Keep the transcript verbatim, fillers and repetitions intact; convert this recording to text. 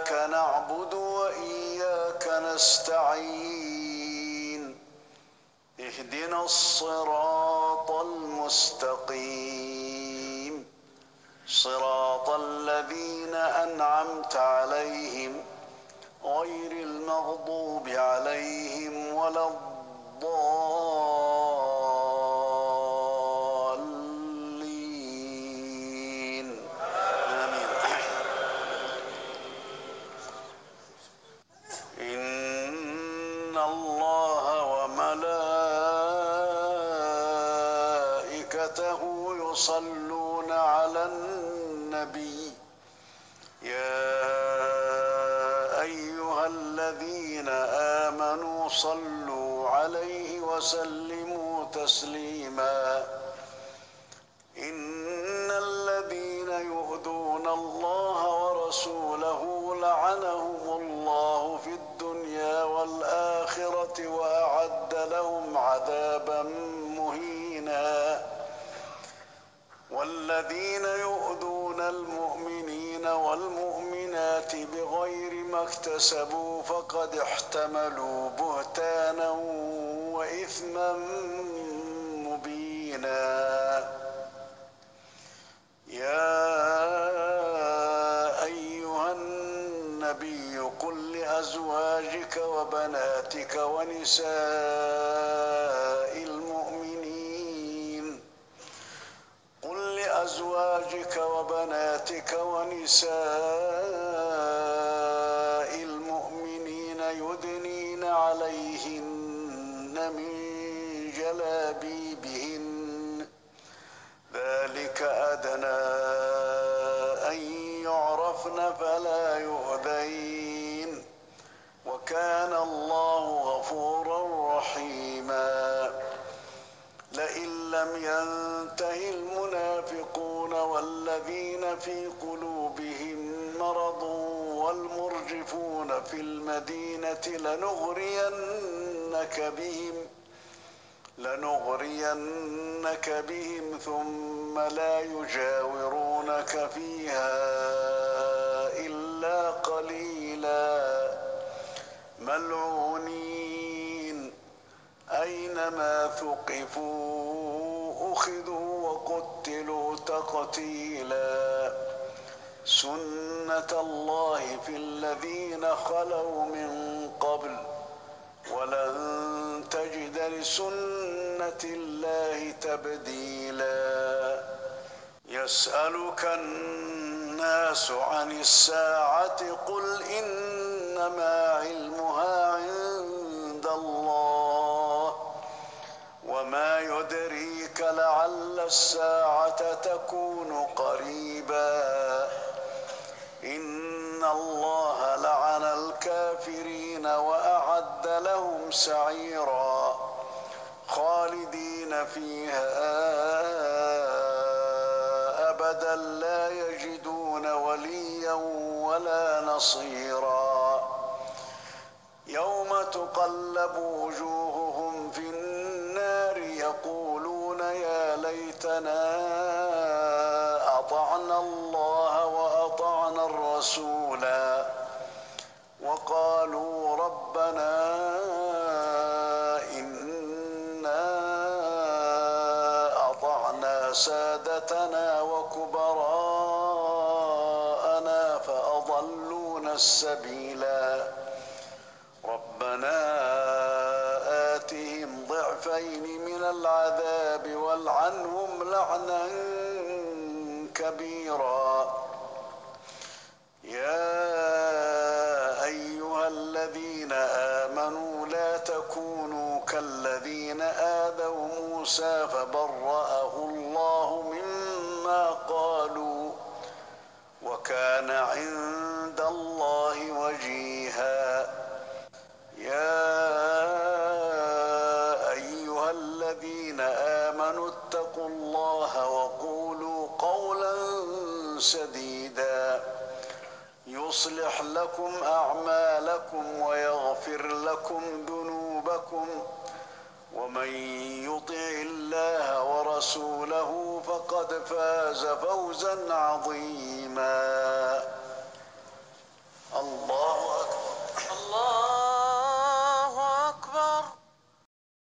إياك نعبد وإياك نستعين اهدنا الصراط المستقيم صراط الذين أنعمت عليهم غير المغضوب عليهم ولا الضالين آمين. إن الله وملائكته يصلون على النبي يا أيها الذين آمنوا صلوا عليه وسلموا تسليما إن الذين يؤذون الله ورسوله لعنهم الله في الدنيا والآخرة وأعد لهم عذابا مهينا والذين يؤذون المؤمنين والمؤمنات بغير ما اكتسبوا فقد احتملوا بهتانا وإثما مبينا يا أيها النبي قل لأزواجك وبناتك ونساء المؤمنين قل لأزواجك وبناتك ونساء المؤمنين يدنين عليهن من جلابيبهن ذلك أدنى أن يعرفن فلا يؤذين وكان الله غفورا رحيما لئن لم ينته المنافقون والذين في قلوبهم مرض والمرجفون في المدينة لنغرينك بهم لنغرينك بهم ثم لا يجاورونك فيها إلا قليلا ملعونين أينما ثقفوا أخذوا وقتلوا تقتيلا سنة الله في الذين خلوا من قبل ولن تجد لسنة الله تبديلا يسألك الناس عن الساعة قل إنما علمها عند الله وما يدريك لعل الساعة تكون قريبا إن الله لعن الكافرين وأعد لهم سعيرا خالدين فيها أبدا لا يجدون وليا ولا نصيرا يوم تقلب وجوههم في النار يقولون يا ليتنا أطعنا الله وأطعنا الرسولا وقالوا ربنا إنا أطعنا سادتنا وكبراءنا فأضلونا السبيلا ربنا آتهم ضعفين من العذاب والعنهم لعنا كبيرا يا أيها الذين آمنوا لا تكونوا كالذين آذوا موسى فبرأه الله مما قالوا وكان عند الله وجيها يا أيها الذين آمنوا اتقوا الله وقولوا قولا سديدا يصلح لكم أعمالكم ويغفر لكم ذنوبكم ومن يطع الله ورسوله فقد فاز فوزا عظيما الله